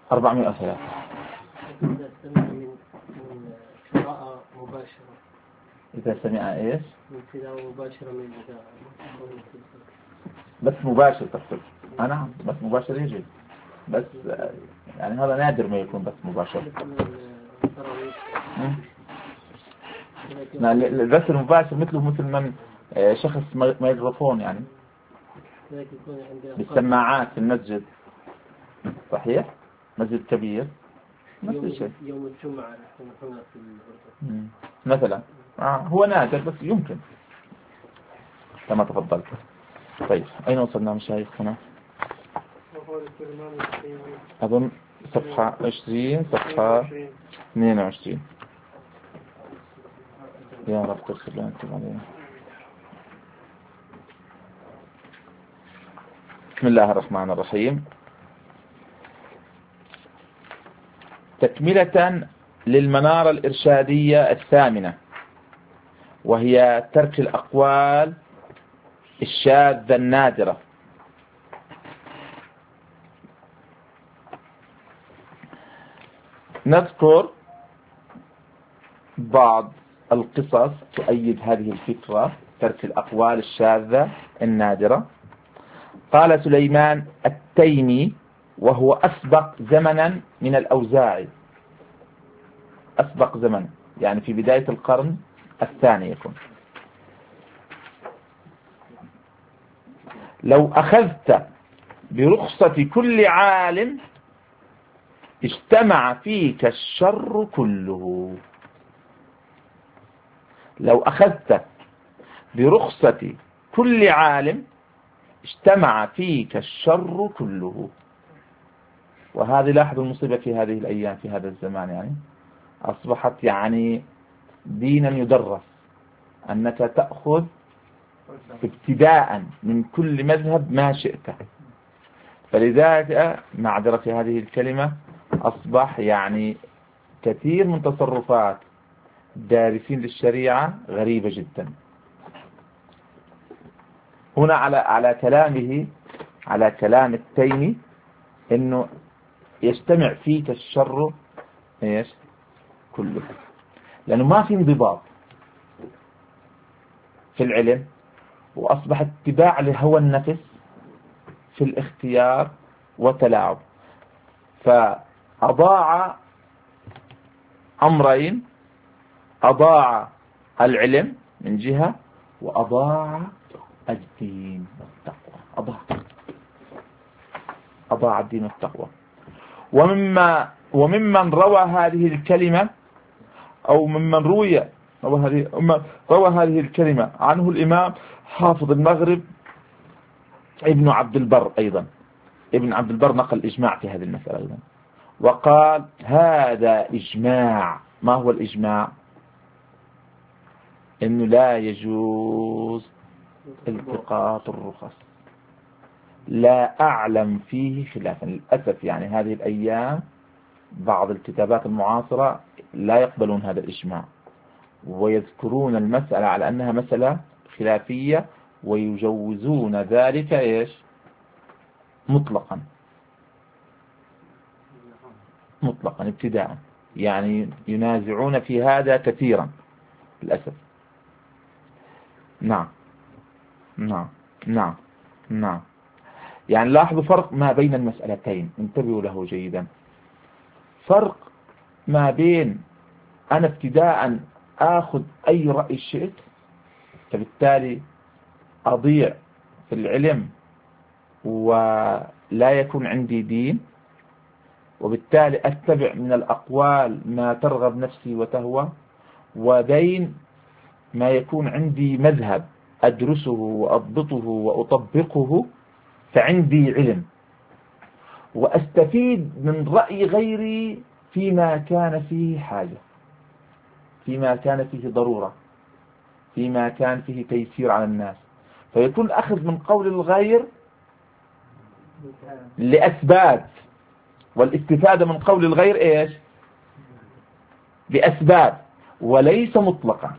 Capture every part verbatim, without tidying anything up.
أربعمائة وثلاثة. إذا سمع من من قراءة مباشرة. إذا سمع إيش؟ من تلاوة مباشرة من الإذاعة. بس مباشر تقصد؟ آه نعم بس مباشر يجي، بس يعني هذا نادر ما يكون بس مباشر. البث المباشر مثله مثل من شخص ميكروفون يعني بالسماعات في المسجد، صحيح؟ مسجد كبير نفس الشيء. يوم الجمعة نحن هنا في الأردن مثلا آه هو نادر بس يمكن كما تفضلت. طيب أين وصلنا مشايخ هنا؟ أظن صفحة عشرين صفحة اثنين وعشرين. يا رب تغفر لنا وتب علينا. بسم الله الرحمن الرحيم. تكملة للمنارة الإرشادية الثامنة، وهي ترك الأقوال الشاذة النادرة. نذكر بعض القصص تؤيد هذه الفكرة، ترك الأقوال الشاذة النادرة. قال سليمان التيمي وهو أسبق زمنا من الأوزاعي، أسبق زمن يعني في بداية القرن الثاني يكون: لو أخذت برخصة كل عالم اجتمع فيك الشر كله. لو أخذت برخصة كل عالم اجتمع فيك الشر كله. وهذه لاحظوا المصيبة في هذه الأيام في هذا الزمان، يعني أصبحت يعني دينا يدرس أنك تأخذ ابتداء من كل مذهب ما شئت. فلذلك معذرة في هذه الكلمة أصبح يعني كثير من تصرفات دارسين للشريعة غريبة جدا. هنا على على كلامه على كلام التيمي إنه يجتمع فيك الشر إيش كله، لأنه ما في انضباط في العلم، وأصبح اتباع لهوى النفس في الاختيار وتلاعب. فأضاع أمرين: أضاع العلم من جهة، وأضاع الدين والتقوى. أضاع أضاع الدين والتقوى. ومما وممن روى هذه الكلمة أو ممن روي روى هذه روى هذه الكلمة عنه الإمام حافظ المغرب ابن عبد البر. أيضا ابن عبد البر نقل إجماع في هذه المسألة أيضا، وقال هذا إجماع. ما هو الإجماع؟ إنه لا يجوز التقاط الرخص. لا أعلم فيه خلافا للأسف. يعني هذه الأيام بعض الكتابات المعاصرة لا يقبلون هذا الإجماع، ويذكرون المسألة على أنها مسألة خلافية، ويجوزون ذلك إيش مطلقا مطلقا ابتداء. يعني ينازعون في هذا كثيرا للأسف. نعم نعم نعم نعم. يعني لاحظوا فرق ما بين المسألتين، انتبهوا له جيدا. فرق ما بين أنا ابتداء آخذ أي رأي شئت، فبالتالي أضيع في العلم ولا يكون عندي دين، وبالتالي أتبع من الأقوال ما ترغب نفسي وتهوى، وبين ما يكون عندي مذهب أدرسه وأضبطه وأطبقه فعندي علم، وأستفيد من رأي غيري فيما كان فيه حاجة، فيما كان فيه ضرورة، فيما كان فيه تيسير على الناس. فيكون الأخذ من قول الغير لأسباب، والاستفادة من قول الغير إيش لأسباب، وليس مطلقا.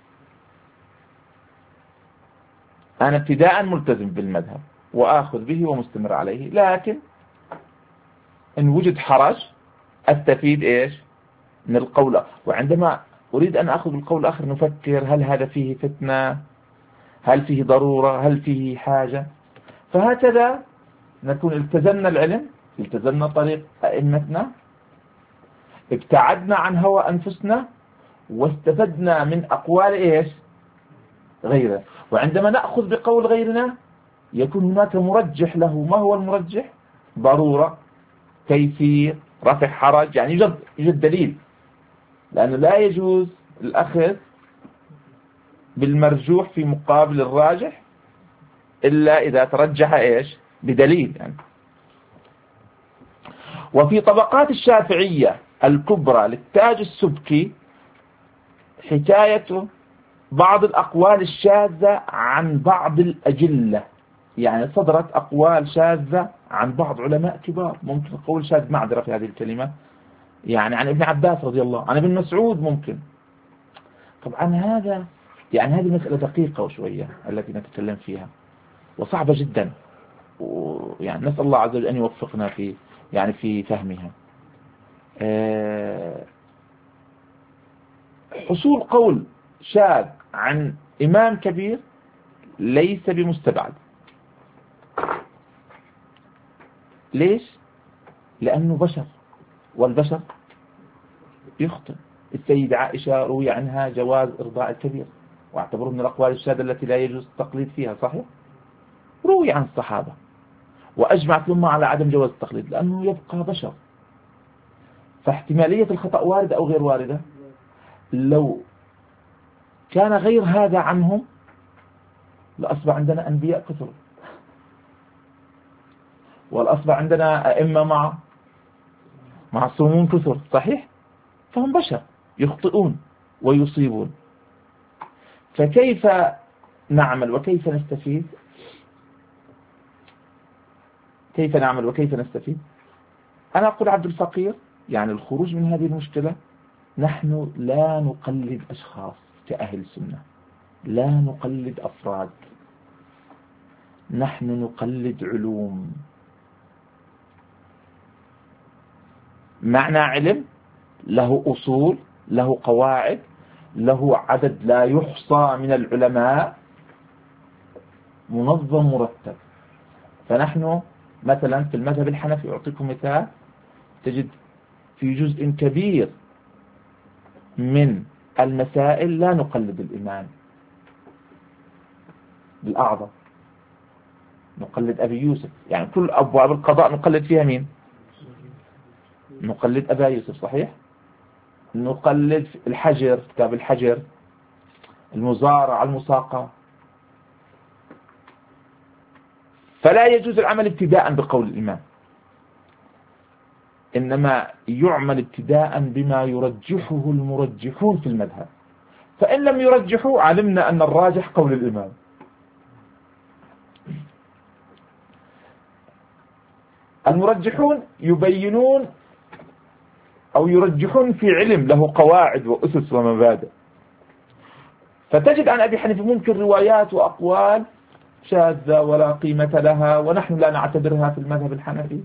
أنا ابتداء ملتزم بالمذهب وآخذ به ومستمر عليه، لكن إن وجد حرج أستفيد إيش من القول، وعندما أريد أن أخذ القول الآخر نفكر هل هذا فيه فتنة، هل فيه ضرورة، هل فيه حاجة. فهكذا نكون التزمنا العلم، التزمنا طريق أئمتنا، ابتعدنا عن هوى أنفسنا، واستفدنا من أقوال إيش غيره. وعندما نأخذ بقول غيرنا يكون هناك مرجح له. ما هو المرجح؟ ضرورة، كيفية، رفع حرج، يعني يوجد يوجد دليل. لأنه لا يجوز الأخذ بالمرجوح في مقابل الراجح إلا إذا ترجح إيش بدليل يعني. وفي طبقات الشافعية الكبرى للتاج السبكي حكاية بعض الأقوال الشاذة عن بعض الأجلة، يعني صدرت أقوال شاذة عن بعض علماء كبار. ممكن قول شاذ معذرة في هذه الكلمة، يعني عن ابن عباس رضي الله، عن ابن مسعود ممكن. طبعا هذا يعني هذه مسألة دقيقة وشوية التي نتكلم فيها وصعبة جدا، ويعني نسأل الله عز وجل أن يوفقنا في يعني في فهمها. حصول قول شاذ عن إمام كبير ليس بمستبعد. ليش؟ لأنه بشر، والبشر يخطئ. السيدة عائشة روي عنها جواز إرضاء الكبير، واعتبره من الأقوال الشاذة التي لا يجوز التقليد فيها، صحيح؟ روي عن الصحابة وأجمعت الأمة على عدم جواز التقليد لأنه يبقى بشر. فاحتمالية الخطأ واردة أو غير واردة. لو كان غير هذا عنهم لأصبح عندنا أنبياء كثر، والأصبح عندنا أئمة مع معصومون كثر، صحيح؟ فهم بشر يخطئون ويصيبون. فكيف نعمل وكيف نستفيد؟ كيف نعمل وكيف نستفيد؟ أنا أقول عبد الفقير يعني الخروج من هذه المشكلة، نحن لا نقلد أشخاص كأهل السنة، لا نقلد أفراد، نحن نقلد علوم. معنى علم له أصول، له قواعد، له عدد لا يحصى من العلماء، منظم مرتب. فنحن مثلا في المذهب الحنفي أعطيكم مثال، تجد في جزء كبير من المسائل لا نقلد الإمام الأعظم، نقلد أبي يوسف. يعني كل أبواب القضاء نقلد فيها مين؟ نقلد أبا يوسف، صحيح؟ نقلد الحجر، كتاب الحجر، المزارع، المساقة. فلا يجوز العمل ابتداء بقول الإمام، إنما يعمل ابتداء بما يرجحه المرجحون في المذهب. فإن لم يرجحوا علمنا أن الراجح قول الإمام. المرجحون يبينون أو يرجحون في علم له قواعد وأسس ومبادئ. فتجد عن أبي حنيفة ممكن روايات وأقوال شاذة ولا قيمة لها، ونحن لا نعتبرها في المذهب الحنفي.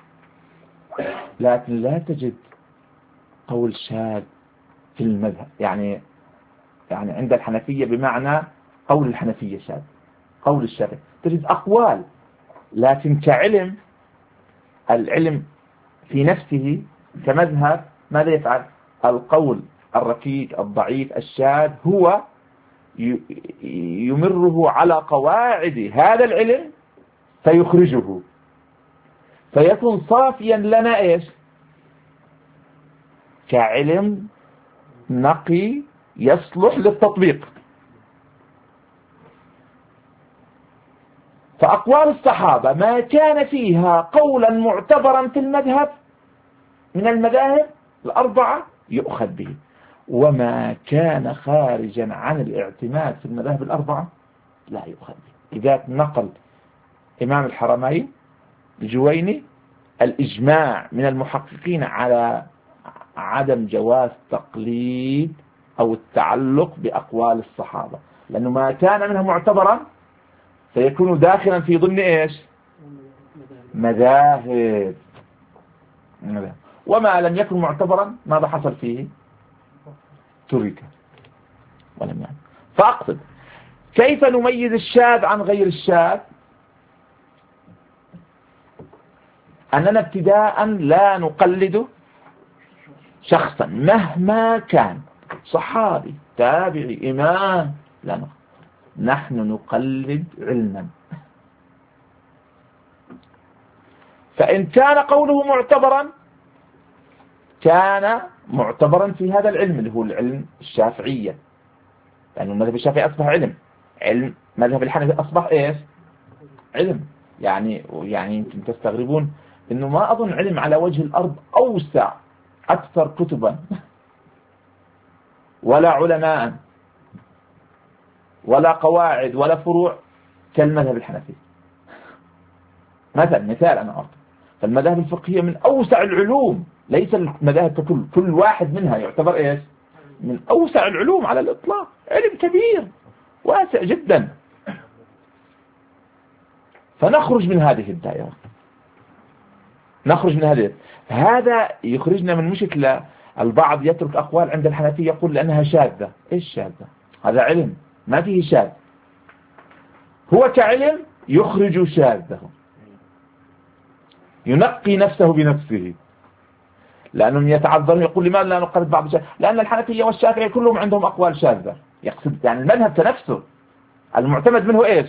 لكن لا تجد قول شاذ في المذهب، يعني يعني عند الحنفية بمعنى قول الحنفية شاذ، قول الشافعي. تجد أقوال، لكن كعلم، العلم في نفسه كمذهب ماذا يفعل؟ القول الركيك الضعيف الشاذ هو يمره على قواعد هذا العلم فيخرجه، فيكون صافيا لنا إيش؟ كعلم نقي يصلح للتطبيق. فأقوال الصحابة ما كان فيها قولا معتبرا في المذهب من المذاهب الأربعة يؤخذ به، وما كان خارجا عن الاعتماد في المذاهب الأربعة لا يؤخذ به. إذا نقل إمام الحرمين الجويني الإجماع من المحققين على عدم جواز تقليد أو التعلق بأقوال الصحابة، لأنه ما كان منها معتبرا سيكون داخلا في ضمن إيش؟ مذاهب. وما لم يكن معتبرا ماذا حصل فيه؟ ترك ولم يعني. فأقصد كيف نميز الشاذ عن غير الشاذ؟ أننا ابتداء لا نقلد شخصا مهما كان، صحابي تابعي إمام، لا نقلد. نحن نقلد علما. فإن كان قوله معتبرا كان معتبرا في هذا العلم اللي هو العلم الشافعية، لأن المذهب الشافعي أصبح علم، علم مذهب الحنفي أصبح إيش؟ علم. يعني يعني يمكن تستغربون إنه ما أظن علم على وجه الأرض أوسع أكثر كتبا ولا علماء ولا قواعد ولا فروع كالمذهب الحنفي مثلا. مثال أنا أعطي، فالمذاهب الفقهية من أوسع العلوم، ليس المذاهب ككل، كل واحد منها يعتبر إيش؟ من أوسع العلوم على الإطلاق، علم كبير واسع جدا. فنخرج من هذه الدائرة، نخرج من هذه. هذا يخرجنا من مشكلة. البعض يترك أقوال عند الحنفية يقول لأنها شاذة. إيش شاذة؟ هذا علم ما فيه شاذ، هو كعلم يخرج شاذه، ينقي نفسه بنفسه، لأنهم يتعذرون يقول لماذا لا نقلد بعض الشاذ؟ لأن الحنفية والشافعية كلهم عندهم أقوال شاذة. يقصد يعني المذهب كنفسه المعتمد منه إيش؟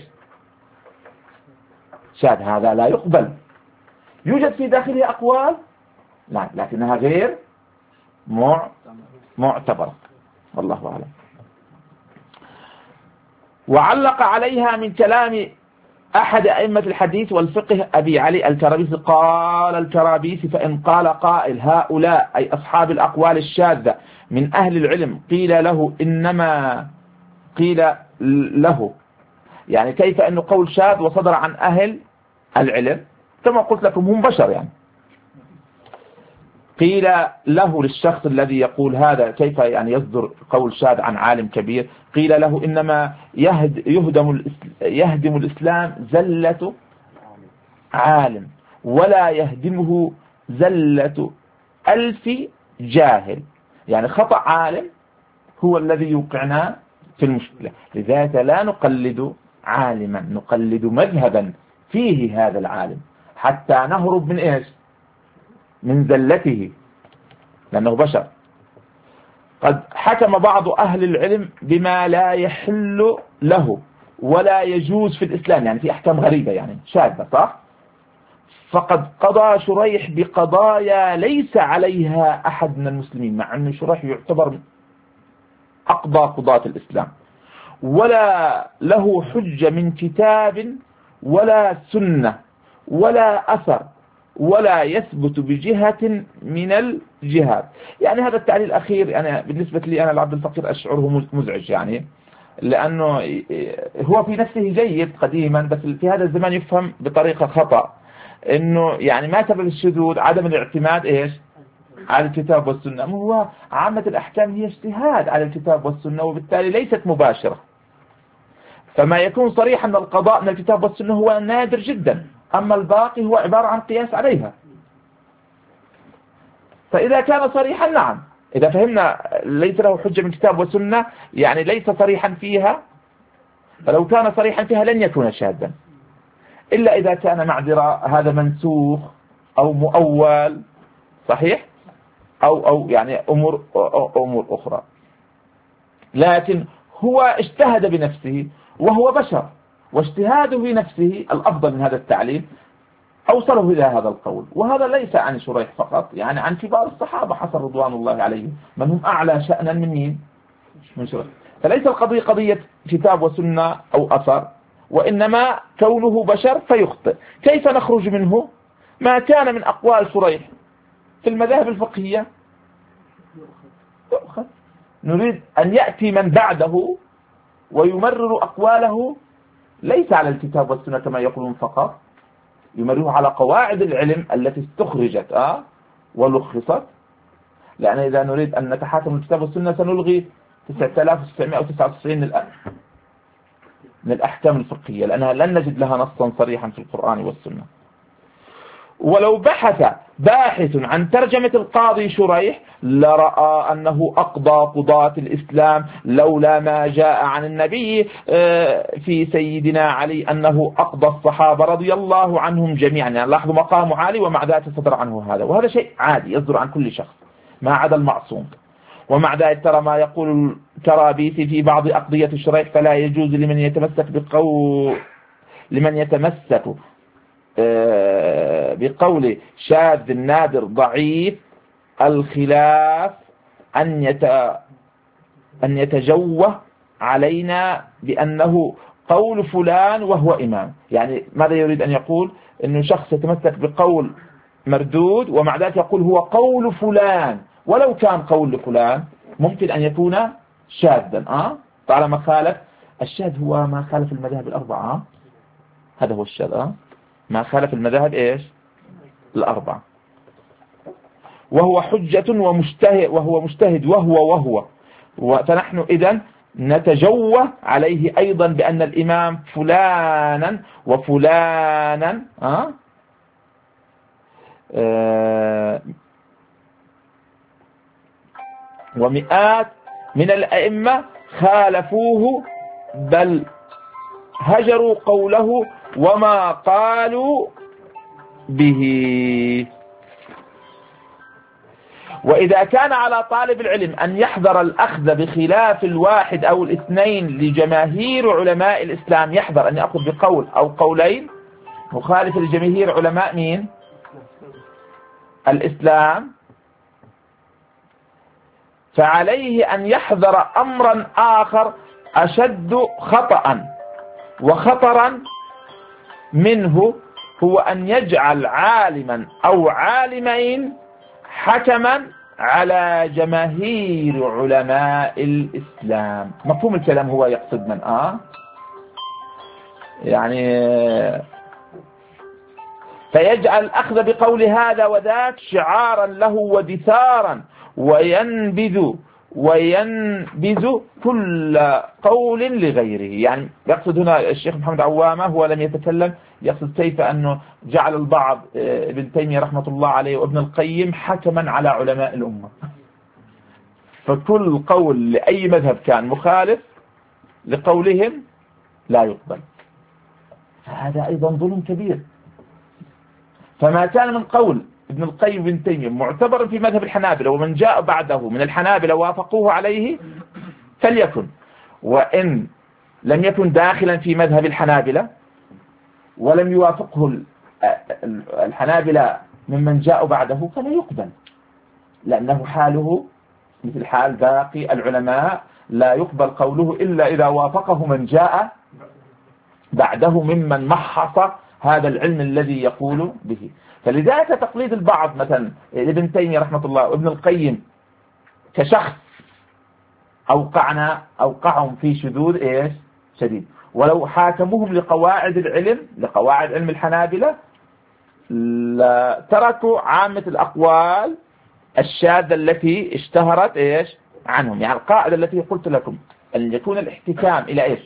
شاذ. هذا لا يقبل. يوجد في داخله أقوال لا، لكنها غير معتبرة، والله أعلم. وعلق عليها من كلام أحد أئمة الحديث والفقه أبي علي الكرابيسي قال الكرابيسي: فإن قال قائل هؤلاء أي أصحاب الأقوال الشاذة من أهل العلم قيل له إنما قيل له، يعني كيف أنه قول شاذ وصدر عن أهل العلم؟ كما قلت لكم هم بشر يعني. قيل له للشخص الذي يقول هذا كيف يعني يصدر قول شاذ عن عالم كبير؟ قيل له إنما يهدم يهدم الإسلام زلة عالم ولا يهدمه زلة ألف جاهل. يعني خطأ عالم هو الذي يوقعنا في المشكلة. لذلك لا نقلد عالما، نقلد مذهبا فيه هذا العالم حتى نهرب من إيش؟ من زلته، لأنه بشر. قد حكم بعض أهل العلم بما لا يحل له ولا يجوز في الإسلام، يعني في أحكام غريبة يعني شاذة، صح؟ فقد قضى شريح بقضايا ليس عليها أحد من المسلمين، مع أن شريح يعتبر أقضى قضاة الإسلام، ولا له حجة من كتاب ولا سنة ولا أثر ولا يثبت بجهة من الجهات. يعني هذا التعليل الأخير أنا بالنسبة لي أنا العبد الفقير أشعره مزعج، يعني لأنه هو في نفسه جيد قديما، بس في هذا الزمان يفهم بطريقة خطأ، إنه يعني ما سبب الشذوذ؟ عدم الاعتماد إيش؟ على الكتاب والسنة. هو عامة الأحكام هي اجتهاد على الكتاب والسنة، وبالتالي ليست مباشرة. فما يكون صريحا من القضاء من الكتاب والسنة هو نادر جدا، أما الباقي هو عبارة عن قياس عليها. فإذا كان صريحا نعم، إذا فهمنا ليس له حجة من كتاب وسنة يعني ليس صريحا فيها، فلو كان صريحا فيها لن يكون شاذا، إلا إذا كان معذرة هذا منسوخ أو مؤول، صحيح، أو أو يعني أمور أمور أخرى. لكن هو اجتهد بنفسه وهو بشر، واجتهاده بنفسه الأفضل من هذا التعليل أوصله إلى هذا القول. وهذا ليس عن شريح فقط، يعني عن كبار الصحابة حسن رضوان الله عليهم، من هم أعلى شأنا من مين؟ من شريح. فليس القضية قضية كتاب وسنة أو أثر، وإنما كونه بشر فيخطئ. كيف نخرج منه؟ ما كان من أقوال شريح في المذاهب الفقهية يؤخذ. نريد أن يأتي من بعده ويمرر أقواله ليس على الكتاب والسنة كما يقولون فقط، يمرره على قواعد العلم التي استخرجت آه ولخصت. لأن إذا نريد أن نتحاكم الكتاب والسنة سنلغي تسعة آلاف وتسعمائة وتسعة وتسعين من الأحكام الفقهية، لأنها لن نجد لها نصا صريحا في القرآن والسنة. ولو بحث باحث عن ترجمة القاضي شريح لرأى أنه أقضى قضاة الإسلام، لولا ما جاء عن النبي في سيدنا علي أنه أقضى الصحابة رضي الله عنهم جميعا. يعني لاحظوا مقام عالي ومع ذلك صدر عنه هذا، وهذا شيء عادي يصدر عن كل شخص ما عدا المعصوم. ومع ذلك ترى ما يقول الكرابيسي في بعض أقضية الشريح: فلا يجوز لمن يتمسك بقول لمن يتمسك بقول شاذ نادر ضعيف الخلاف أن يت أن يتجوه علينا بأنه قول فلان وهو إمام. يعني ماذا يريد أن يقول؟ أنه شخص يتمسك بقول مردود ومع ذلك يقول هو قول فلان، ولو كان قول لفلان ممكن أن يكون شاذا أه؟ طالما خالف. الشاذ هو ما خالف المذاهب الأربعة أه؟ هذا هو الشاذ أه؟ ما خالف المذاهب إيش الأربعة، وهو حجة ومجتهد وهو مجتهد وهو وهو فنحن إذن نتجوه عليه أيضا بأن الإمام فلانا وفلانا أه؟ أه ومئات من الأئمة خالفوه بل هجروا قوله وما قالوا به. وإذا كان على طالب العلم أن يحذر الأخذ بخلاف الواحد أو الاثنين لجماهير علماء الإسلام، يحذر أن يأخذ بقول أو قولين مخالف لجماهير علماء مين؟ الإسلام، فعليه أن يحذر أمرا آخر أشد خطأ وخطرا منه، هو أن يجعل عالما أو عالمين حكما على جماهير علماء الإسلام. مفهوم الكلام؟ هو يقصد من آه يعني فيجعل الأخذ بقول هذا وذاك شعارا له ودثارا، وينبذ وينبذ كل قول لغيره. يعني يقصد هنا الشيخ محمد عوامة، هو لم يتكلم، يقصد كيف أنه جعل البعض ابن تيمية رحمة الله عليه وابن القيم حكما على علماء الأمة، فكل قول لأي مذهب كان مخالف لقولهم لا يقبل. هذا أيضا ظلم كبير. فما كان من قول ابن القيم وابن تيمية معتبر في مذهب الحنابلة ومن جاء بعده من الحنابلة وافقوه عليه فليكن، وإن لم يكن داخلا في مذهب الحنابلة ولم يوافقه الحنابلة ممن جاء بعده فلا يقبل، لأنه حاله مثل حال باقي العلماء، لا يقبل قوله إلا إذا وافقه من جاء بعده ممن محص هذا العلم الذي يقول به. فلذلك تقليد البعض مثلا ابن تيمية رحمة الله وابن القيم كشخص أوقعنا أوقعهم في شذوذ إيش شديد، ولو حاكموهم لقواعد العلم لقواعد علم الحنابلة تركوا عامة الأقوال الشاذة التي اشتهرت إيش عنهم. يعني القاعدة التي قلت لكم أن يكون الاحتكام إلى إيش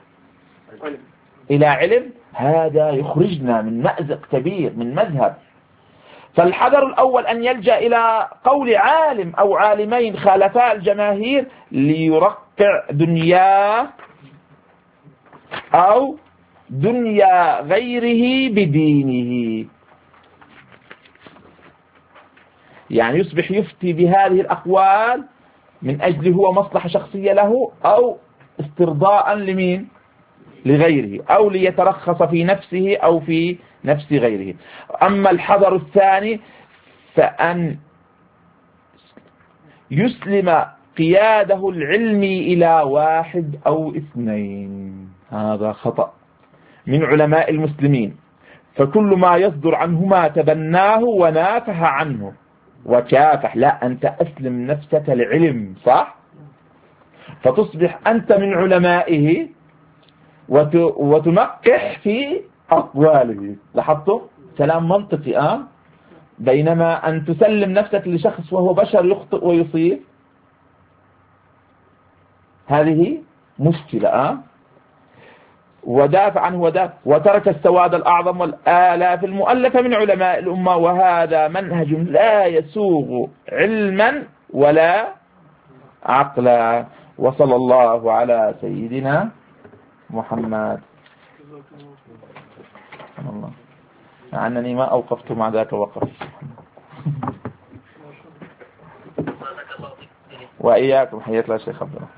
إلى علم، هذا يخرجنا من مأزق كبير من مذهب. فالحذر الأول أن يلجأ إلى قول عالم أو عالمين خالفاء الجماهير ليرقع دنياه أو دنيا غيره بدينه، يعني يصبح يفتي بهذه الأقوال من أجل هو مصلحة شخصية له أو استرضاء لمين لغيره، أو ليترخص في نفسه أو في نفس غيره. أما الحذر الثاني فأن يسلم قياده العلمي إلى واحد أو اثنين، هذا خطأ من علماء المسلمين، فكل ما يصدر عنهما تبناه ونافح عنه وكافح. لا، أنت أسلم نفسك لعلم صح، فتصبح أنت من علمائه وتنقح في أقواله. لاحظتوا كلام منطقي آه؟ بينما أن تسلم نفسك لشخص وهو بشر يخطئ ويصيب، هذه مشكلة آه؟ ودافع عنه ودافع وترك السواد الأعظم والآلاف المؤلفة من علماء الأمة، وهذا منهج لا يسوغ علما ولا عقلا. وصلى الله على سيدنا محمد. سبحان الله، مع أنني ما أوقفت مع ذاك وقف. وإياكم، حياك الله شيخ عبد الله.